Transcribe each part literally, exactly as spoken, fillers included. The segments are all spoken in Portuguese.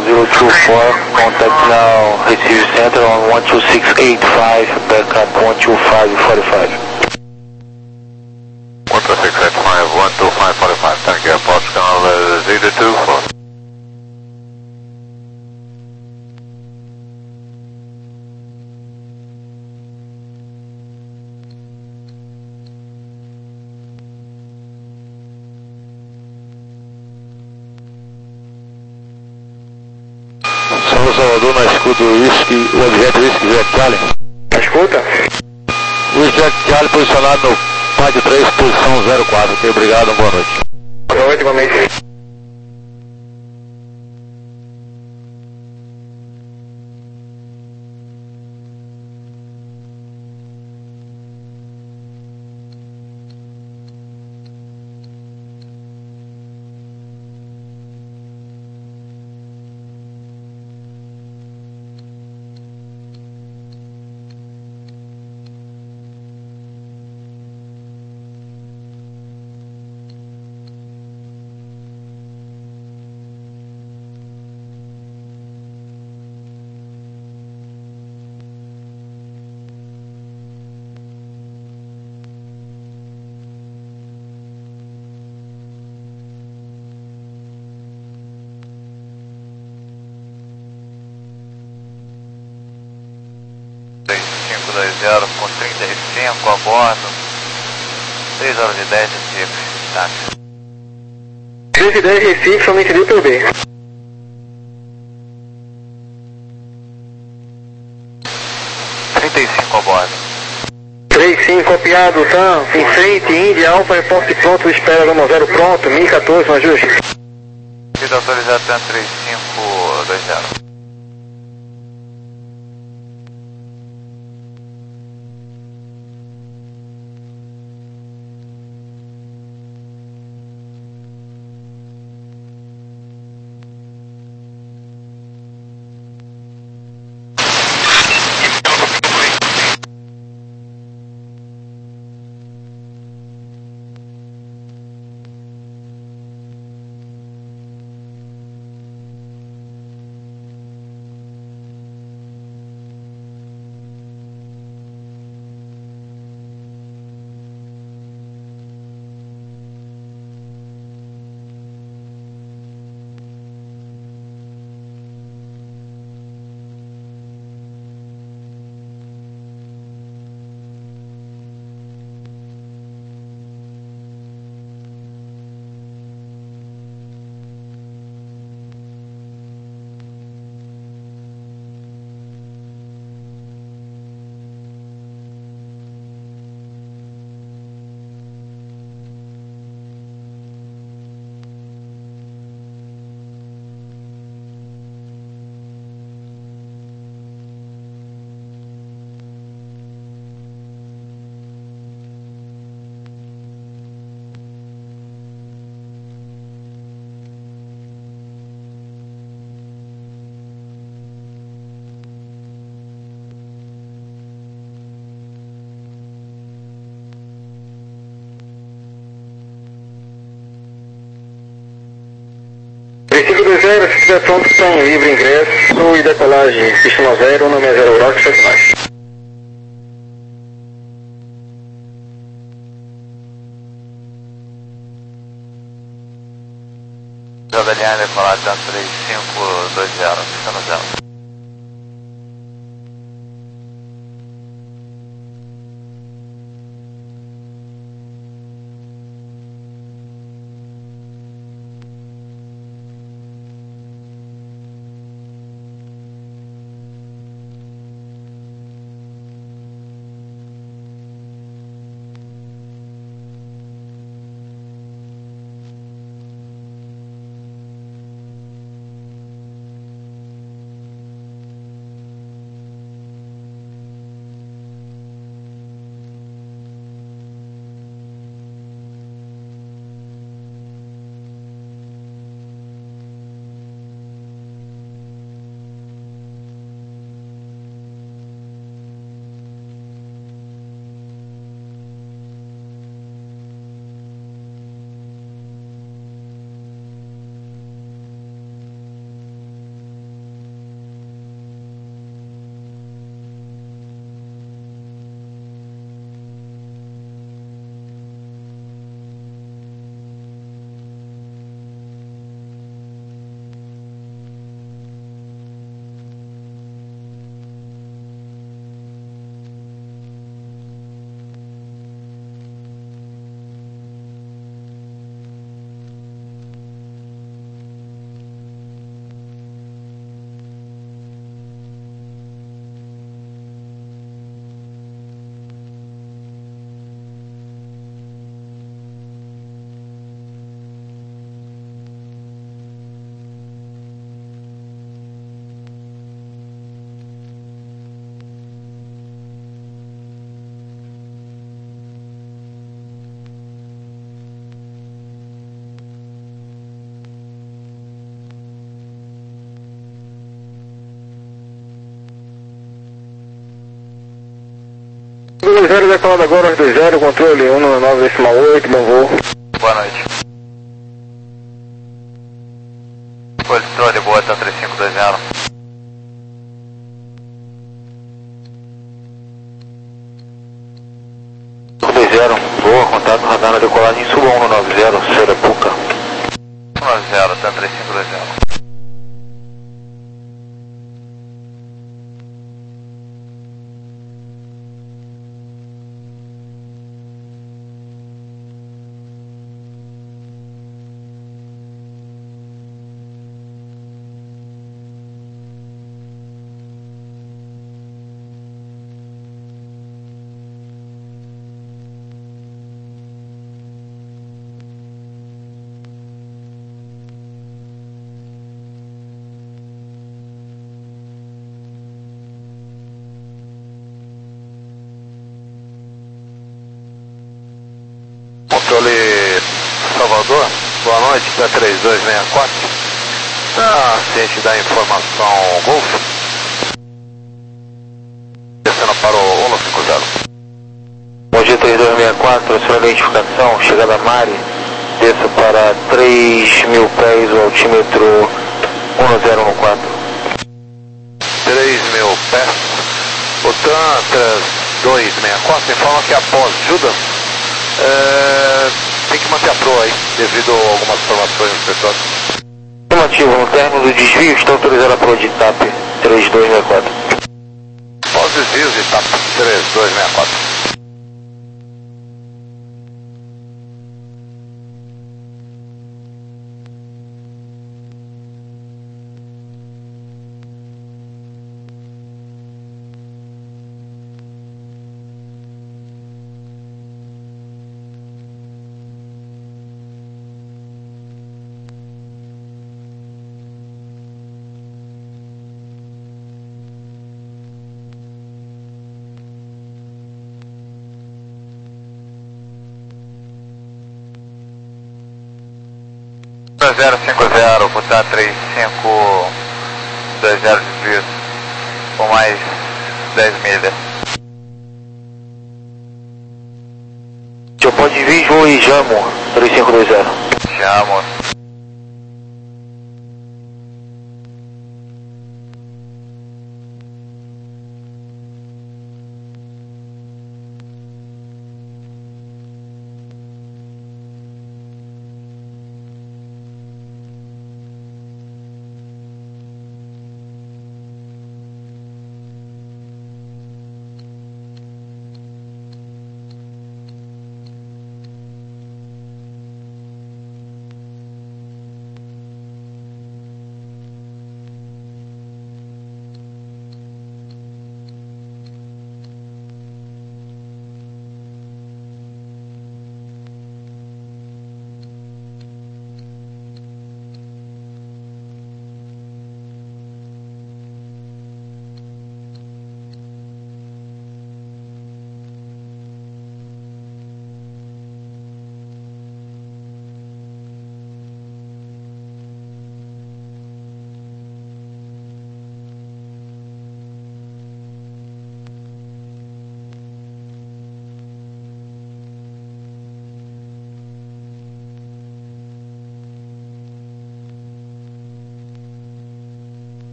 zero two four, contact now, receive center on one two six eight five, backup one two five four five. one two six eight five, one two five four five, thank you, Pascal uh, zero two four. São Salvador na escuta o Whisky, o objeto Whisky Jack Charlie. Na escuta? O Jack Charlie posicionado no pátio três, posição zero quatro. Ok, obrigado, boa noite. Boa noite, boa noite. cinco dois zero com trinta e cinco a bordo, seis horas e dez Recife, táxi. seis e dez Recife, somente D P B. trinta e cinco a bordo. três cinco copiado, tá? Em frente, Índia, Alfa, reporte pronto, espera Lama zero pronto, mil e quatorze, um ajuste. Vida autorizada três cinco dois zero. três cinco dois zero, se estiver pronto, está em livre ingresso e decolagem, pista zero, nome é zero Rock, sete mais. Jovem decolado três cinco dois zero, pista no zero. zero, decolado agora aos dois zero, controle um nove nove decimal oito, bom voo. Boa noite. Controle boa, tá três cinco dois zero. dois zero, boa, contato radar na decolagem, suba um nove zero, Serapuca. um nove zero, tá três cinco dois zero. Controle Salvador, boa noite, P três dois seis quatro. Ah, ciente da informação Golf. Descendo para o um cinco zero. Bom dia, três dois seis quatro, sua identificação, chegada Mari, desça para três mil pés, o altímetro um zero um quatro. três mil pés. O TAM três dois seis quatro informa que após Judas, é, tem que manter a proa aí, devido a algumas informações do setor. Afirmativo, no término do desvio, está autorizada a proa de TAP três dois seis quatro. Pós desvios de TAP três dois seis quatro. zero cinco zero, botar três cinco dois zero desvio, com mais dez milhas. Tio, pode vir, João e Jamo, três cinco dois zero. Chamo.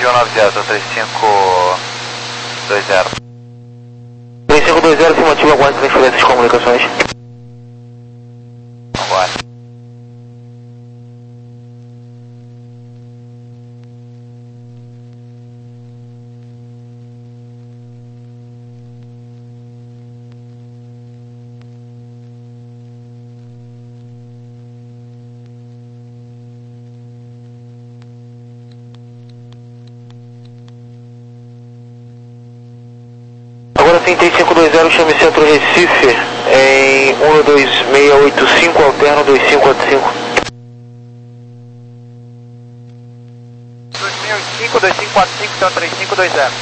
um nove zero, tô três cinco dois zero. três cinco dois zero, afirmativo, aguarde transferência de comunicações. Aguarde. Agora sim, três cinco dois zero, chame Centro Recife em um dois seis oito cinco, alterno dois cinco quatro cinco. dois mil e cinco, dois cinco quatro cinco, então três cinco dois zero.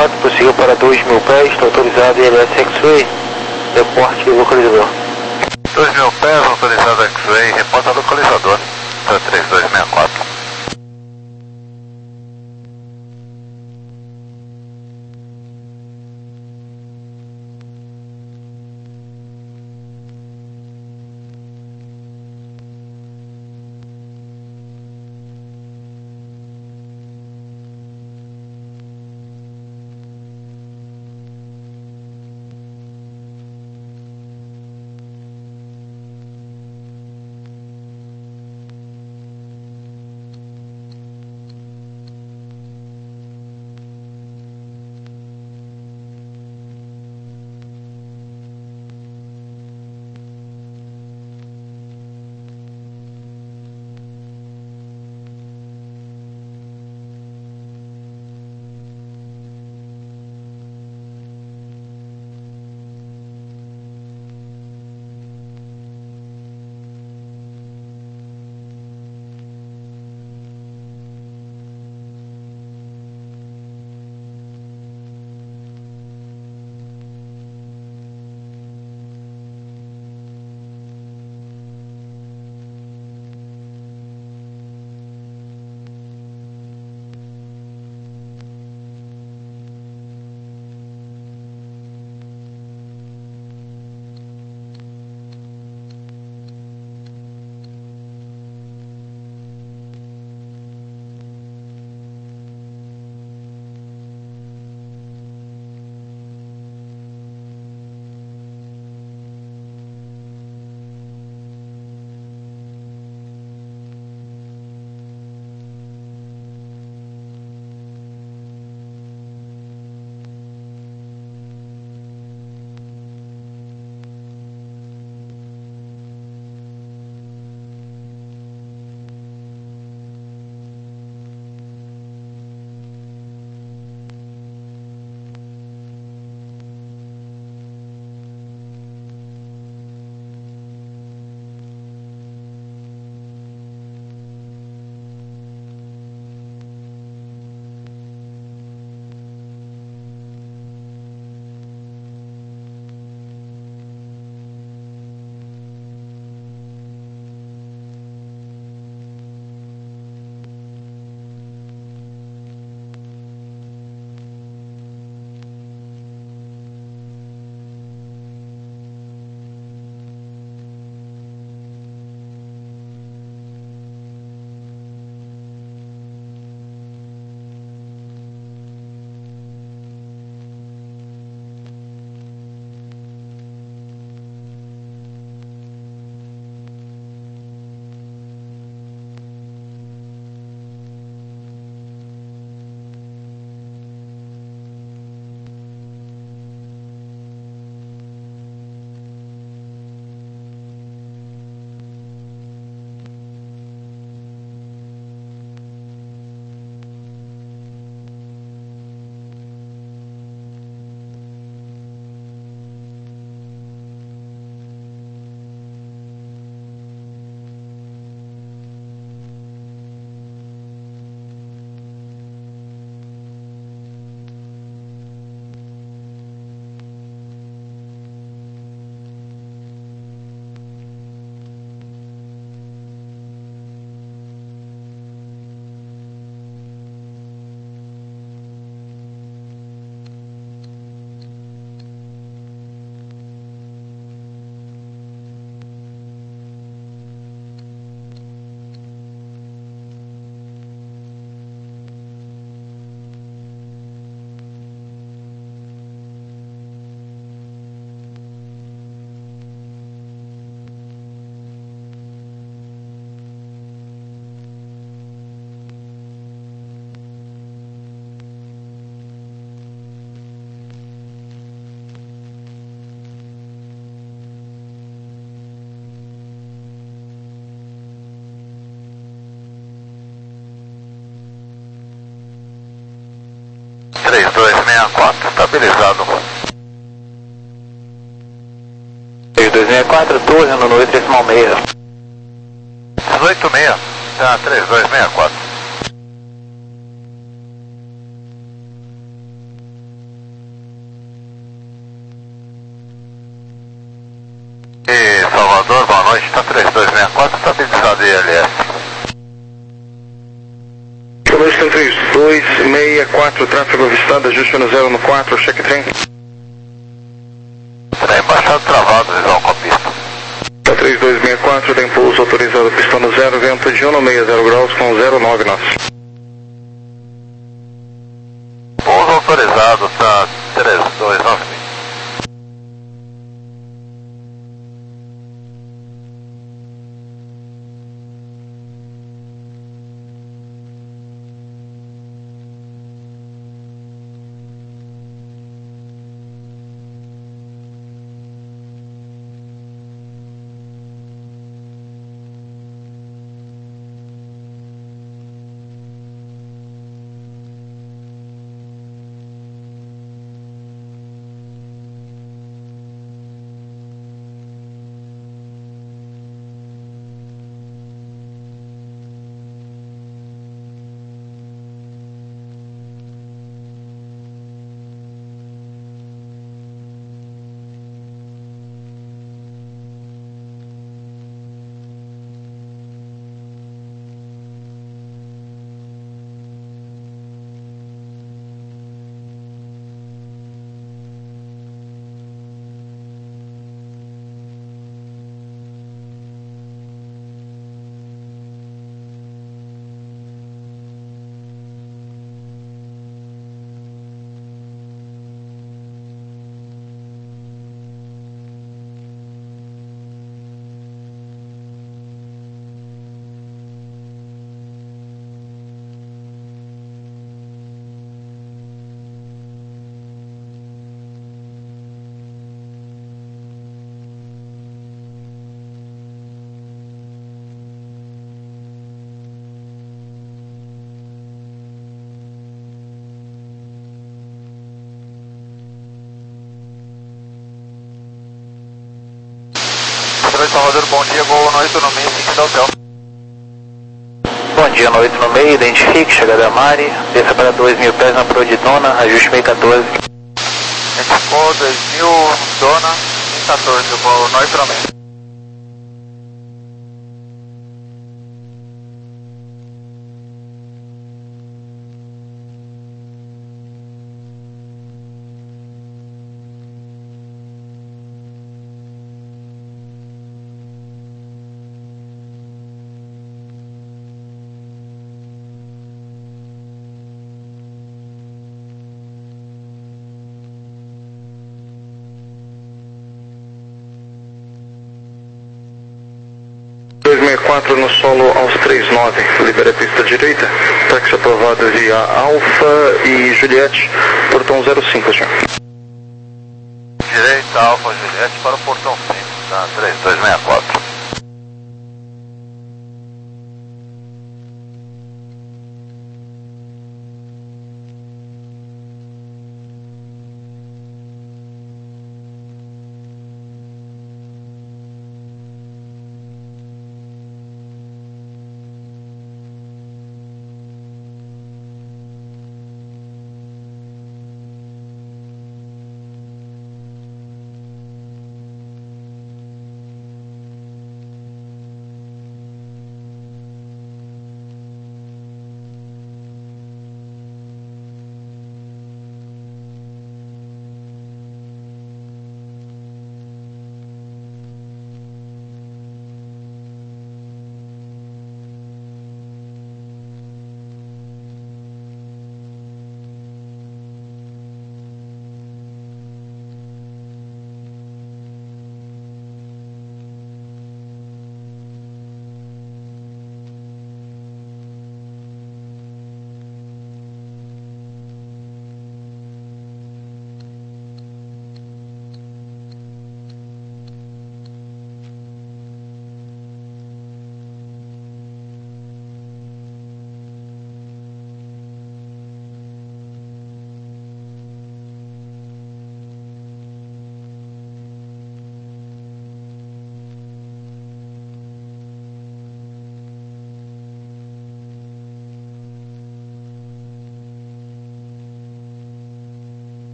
quatro, prosseguiu para dois mil pés, está autorizado I L S X-Ray, reporte localizador. dois mil pés, autorizado X-Ray, reporta localizador, para três dois seis quatro. três dois seis quatro, estabilizado. três dois seis quatro, torre no noite decimal meia. dezoito seis, tá, três dois seis quatro. noite, está três dois seis quatro, está habilitado I L S. Boa noite, três dois seis quatro, tráfego avistado, ajuste no zero no quatro, cheque trem. Trem baixado travado, visual com a pista. três dois seis quatro, tem pouso autorizado, pista no zero, vento de um no meio, zero graus com zero nove nós. Pouso autorizado, tá três dois nove. Salvador, bom dia, voo noite no meio, cinco da hotel. Bom dia, noite no meio, identifique, chegada a Mari, desça para dois mil pés na Pro de Dona, ajuste meio quatorze. Identificou dois mil, Dona, meio quatorze, voo noite no meio. dois seis quatro no solo aos três nove, libera a pista direita, táxi aprovado via Alfa e Juliette, portão zero cinco, senhor. Direita, Alfa, Juliette para o portão cinco, tá, três dois seis quatro.